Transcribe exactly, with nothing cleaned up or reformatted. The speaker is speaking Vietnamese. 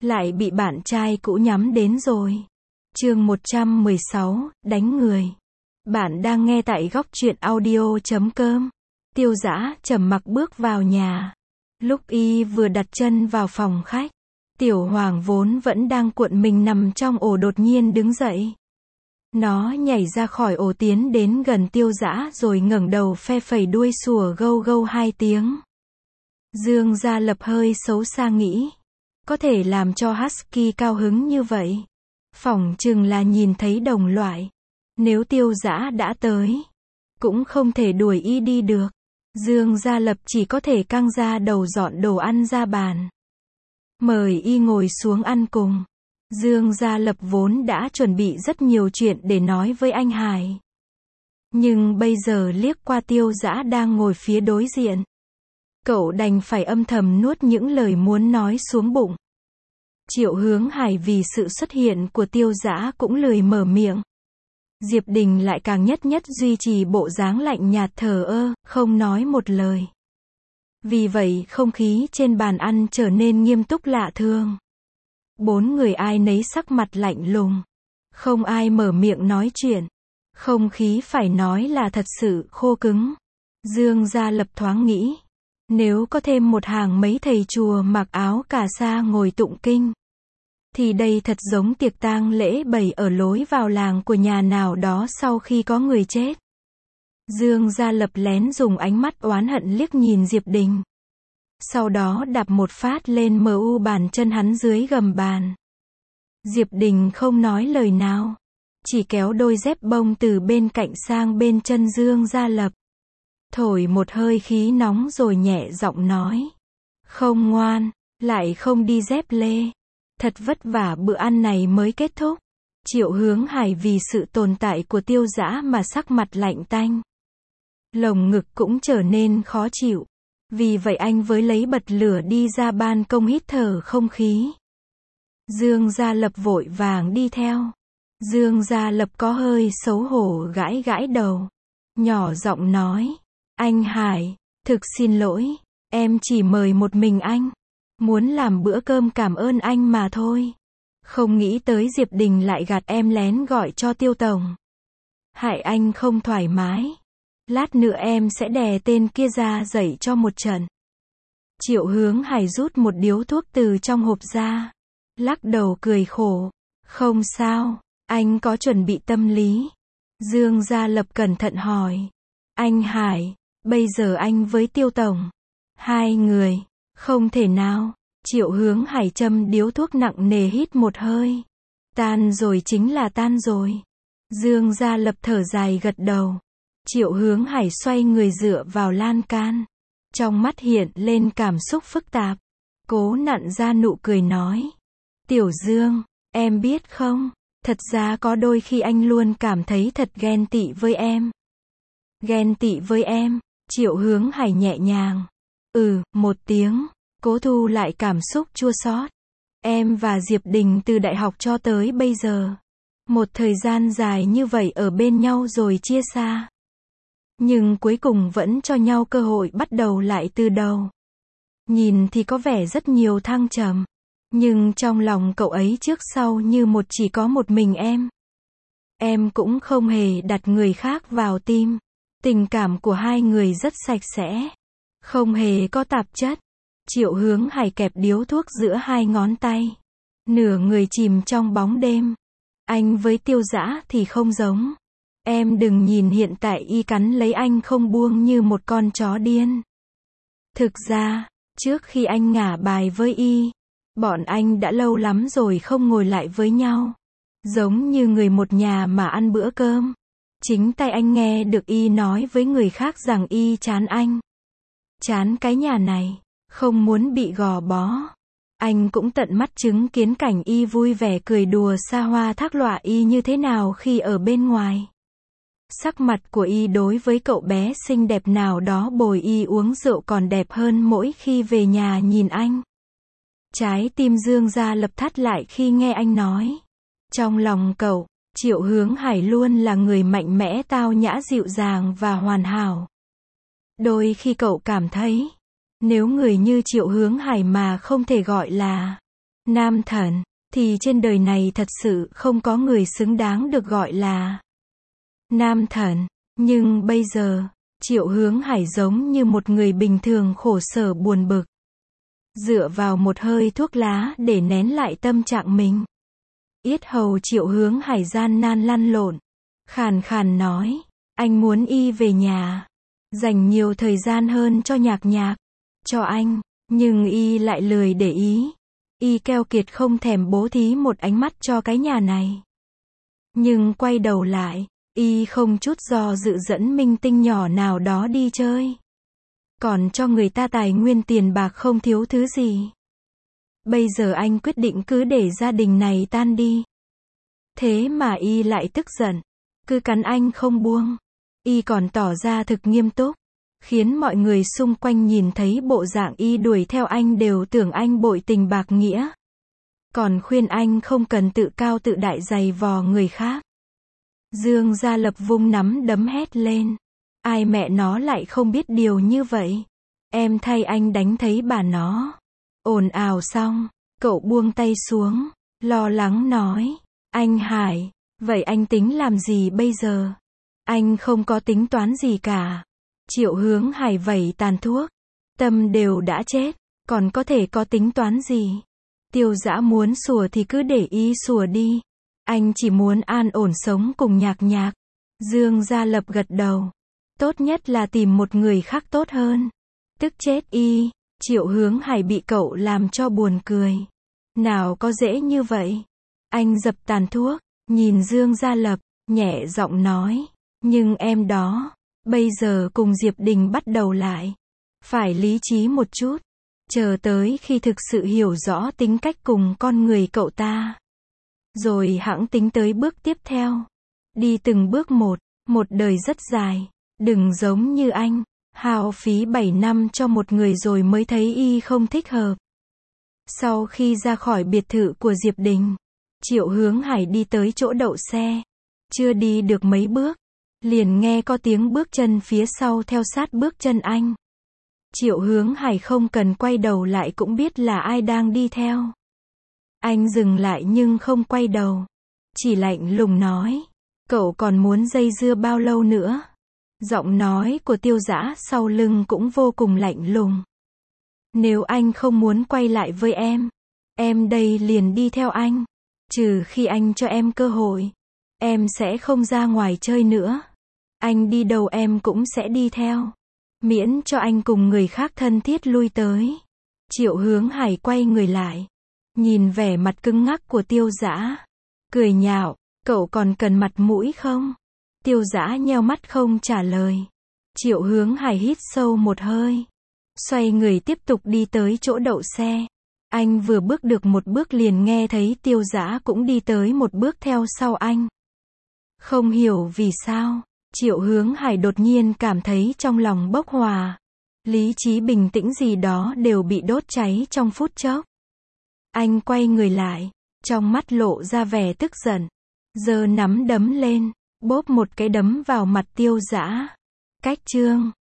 lại bị bạn trai cũ nhắm đến rồi. Chương một trăm mười sáu, đánh người. Bạn đang nghe tại góc truyện audio chấm com. Tiêu Dã trầm mặc bước vào nhà. Lúc y vừa đặt chân vào phòng khách, Tiểu Hoàng vốn vẫn đang cuộn mình nằm trong ổ đột nhiên đứng dậy. Nó nhảy ra khỏi ổ tiến đến gần Tiêu Dã rồi ngẩng đầu phe phẩy đuôi sủa gâu gâu hai tiếng. Dương Gia Lập hơi xấu xa nghĩ, có thể làm cho Husky cao hứng như vậy, phỏng chừng là nhìn thấy đồng loại. Nếu Tiêu Dã đã tới, cũng không thể đuổi y đi được. Dương Gia Lập chỉ có thể căng ra đầu dọn đồ ăn ra bàn, mời y ngồi xuống ăn cùng. Dương Gia Lập vốn đã chuẩn bị rất nhiều chuyện để nói với anh Hải, nhưng bây giờ liếc qua Tiêu Dã đang ngồi phía đối diện, cậu đành phải âm thầm nuốt những lời muốn nói xuống bụng. Triệu Hướng Hải vì sự xuất hiện của Tiêu Dã cũng lười mở miệng. Diệp Đình lại càng nhất nhất duy trì bộ dáng lạnh nhạt thờ ơ, không nói một lời. Vì vậy không khí trên bàn ăn trở nên nghiêm túc lạ thường. Bốn người ai nấy sắc mặt lạnh lùng, không ai mở miệng nói chuyện. Không khí phải nói là thật sự khô cứng. Dương Gia Lập thoáng nghĩ, nếu có thêm một hàng mấy thầy chùa mặc áo cà sa ngồi tụng kinh, thì đây thật giống tiệc tang lễ bày ở lối vào làng của nhà nào đó sau khi có người chết. Dương Gia Lập lén dùng ánh mắt oán hận liếc nhìn Diệp Đình, sau đó đạp một phát lên mờ u bàn chân hắn dưới gầm bàn. Diệp Đình không nói lời nào, chỉ kéo đôi dép bông từ bên cạnh sang bên chân Dương Gia Lập, thổi một hơi khí nóng rồi nhẹ giọng nói, không ngoan, lại không đi dép lê. Thật vất vả bữa ăn này mới kết thúc. Triệu Hướng Hải vì sự tồn tại của Tiêu Dã mà sắc mặt lạnh tanh, lồng ngực cũng trở nên khó chịu. Vì vậy anh với lấy bật lửa đi ra ban công hít thở không khí. Dương Gia Lập vội vàng đi theo. Dương Gia Lập có hơi xấu hổ gãi gãi đầu, nhỏ giọng nói, anh Hải, thực xin lỗi, em chỉ mời một mình anh, muốn làm bữa cơm cảm ơn anh mà thôi. Không nghĩ tới Diệp Đình lại gạt em lén gọi cho Tiêu Tổng, hại anh không thoải mái. Lát nữa em sẽ đè tên kia ra dạy cho một trận. Triệu Hướng Hải rút một điếu thuốc từ trong hộp ra, lắc đầu cười khổ, không sao, anh có chuẩn bị tâm lý. Dương Gia Lập cẩn thận hỏi, anh Hải, bây giờ anh với Tiêu Tổng, hai người, không thể nào. Triệu Hướng Hải châm điếu thuốc nặng nề hít một hơi, tan rồi chính là tan rồi. Dương Gia Lập thở dài gật đầu. Triệu Hướng Hải xoay người dựa vào lan can, trong mắt hiện lên cảm xúc phức tạp, cố nặn ra nụ cười nói, Tiểu Dương, em biết không, thật ra có đôi khi anh luôn cảm thấy thật ghen tị với em. Ghen tị với em? Triệu Hướng Hải nhẹ nhàng, ừ, một tiếng, cố thu lại cảm xúc chua xót. Em và Diệp Đình từ đại học cho tới bây giờ, một thời gian dài như vậy ở bên nhau rồi chia xa, nhưng cuối cùng vẫn cho nhau cơ hội bắt đầu lại từ đầu. Nhìn thì có vẻ rất nhiều thăng trầm, nhưng trong lòng cậu ấy trước sau như một chỉ có một mình em. Em cũng không hề đặt người khác vào tim. Tình cảm của hai người rất sạch sẽ, không hề có tạp chất. Triệu Hướng Hải kẹp điếu thuốc giữa hai ngón tay, nửa người chìm trong bóng đêm. Anh với Tiêu Dã thì không giống. Em đừng nhìn hiện tại y cắn lấy anh không buông như một con chó điên. Thực ra, trước khi anh ngả bài với y, bọn anh đã lâu lắm rồi không ngồi lại với nhau, giống như người một nhà mà ăn bữa cơm. Chính tay anh nghe được y nói với người khác rằng y chán anh, chán cái nhà này, không muốn bị gò bó. Anh cũng tận mắt chứng kiến cảnh y vui vẻ cười đùa xa hoa thác loạ y như thế nào khi ở bên ngoài. Sắc mặt của y đối với cậu bé xinh đẹp nào đó bồi y uống rượu còn đẹp hơn mỗi khi về nhà nhìn anh. Trái tim Dương Gia Lập thắt lại khi nghe anh nói. Trong lòng cậu, Triệu Hướng Hải luôn là người mạnh mẽ tao nhã dịu dàng và hoàn hảo. Đôi khi cậu cảm thấy, nếu người như Triệu Hướng Hải mà không thể gọi là nam thần, thì trên đời này thật sự không có người xứng đáng được gọi là nam thần. Nhưng bây giờ, Triệu Hướng Hải giống như một người bình thường khổ sở buồn bực. Dựa vào một hơi thuốc lá để nén lại tâm trạng mình. Yết hầu Triệu Hướng Hải gian nan lăn lộn. Khàn khàn nói, anh muốn y về nhà. Dành nhiều thời gian hơn cho nhạc nhạc. Cho anh, nhưng y lại lười để ý. Y keo kiệt không thèm bố thí một ánh mắt cho cái nhà này. Nhưng quay đầu lại, y không chút do dự dẫn minh tinh nhỏ nào đó đi chơi. Còn cho người ta tài nguyên tiền bạc không thiếu thứ gì. Bây giờ anh quyết định cứ để gia đình này tan đi. Thế mà y lại tức giận. Cứ cắn anh không buông. Y còn tỏ ra thực nghiêm túc. Khiến mọi người xung quanh nhìn thấy bộ dạng y đuổi theo anh đều tưởng anh bội tình bạc nghĩa. Còn khuyên anh không cần tự cao tự đại giày vò người khác. Dương Gia Lập vung nắm đấm hét lên. Ai mẹ nó lại không biết điều như vậy. Em thay anh đánh thấy bà nó. Ồn ào xong, cậu buông tay xuống, lo lắng nói. Anh Hải, vậy anh tính làm gì bây giờ? Anh không có tính toán gì cả. Triệu Hướng Hải vẩy tàn thuốc. Tâm đều đã chết, còn có thể có tính toán gì? Tiêu Dã muốn sủa thì cứ để y sủa đi. Anh chỉ muốn an ổn sống cùng nhạc nhạc. Dương Gia Lập gật đầu. Tốt nhất là tìm một người khác tốt hơn. Tức chết y. Triệu Hướng Hải bị cậu làm cho buồn cười. Nào có dễ như vậy. Anh dập tàn thuốc, nhìn Dương Gia Lập, nhẹ giọng nói. Nhưng em đó, bây giờ cùng Diệp Đình bắt đầu lại. Phải lý trí một chút. Chờ tới khi thực sự hiểu rõ tính cách cùng con người cậu ta. Rồi hẵng tính tới bước tiếp theo. Đi từng bước một, một đời rất dài. Đừng giống như anh, hao phí bảy năm cho một người rồi mới thấy y không thích hợp. Sau khi ra khỏi biệt thự của Diệp Đình, Triệu Hướng Hải đi tới chỗ đậu xe. Chưa đi được mấy bước, liền nghe có tiếng bước chân phía sau theo sát bước chân anh. Triệu Hướng Hải không cần quay đầu lại cũng biết là ai đang đi theo. Anh dừng lại nhưng không quay đầu. Chỉ lạnh lùng nói. Cậu còn muốn dây dưa bao lâu nữa? Giọng nói của Tiêu Dã sau lưng cũng vô cùng lạnh lùng. Nếu anh không muốn quay lại với em, em đây liền đi theo anh. Trừ khi anh cho em cơ hội, em sẽ không ra ngoài chơi nữa. Anh đi đâu em cũng sẽ đi theo. Miễn cho anh cùng người khác thân thiết lui tới. Triệu Hướng Hải quay người lại. Nhìn vẻ mặt cứng ngắc của Tiêu Dã. Cười nhạo, cậu còn cần mặt mũi không? Tiêu Dã nheo mắt không trả lời. Triệu Hướng Hải hít sâu một hơi. Xoay người tiếp tục đi tới chỗ đậu xe. Anh vừa bước được một bước liền nghe thấy Tiêu Dã cũng đi tới một bước theo sau anh. Không hiểu vì sao, Triệu Hướng Hải đột nhiên cảm thấy trong lòng bốc hỏa. Lý trí bình tĩnh gì đó đều bị đốt cháy trong phút chốc. Anh quay người lại, trong mắt lộ ra vẻ tức giận. Giơ nắm đấm lên, bóp một cái đấm vào mặt Tiêu Dã. Cách chương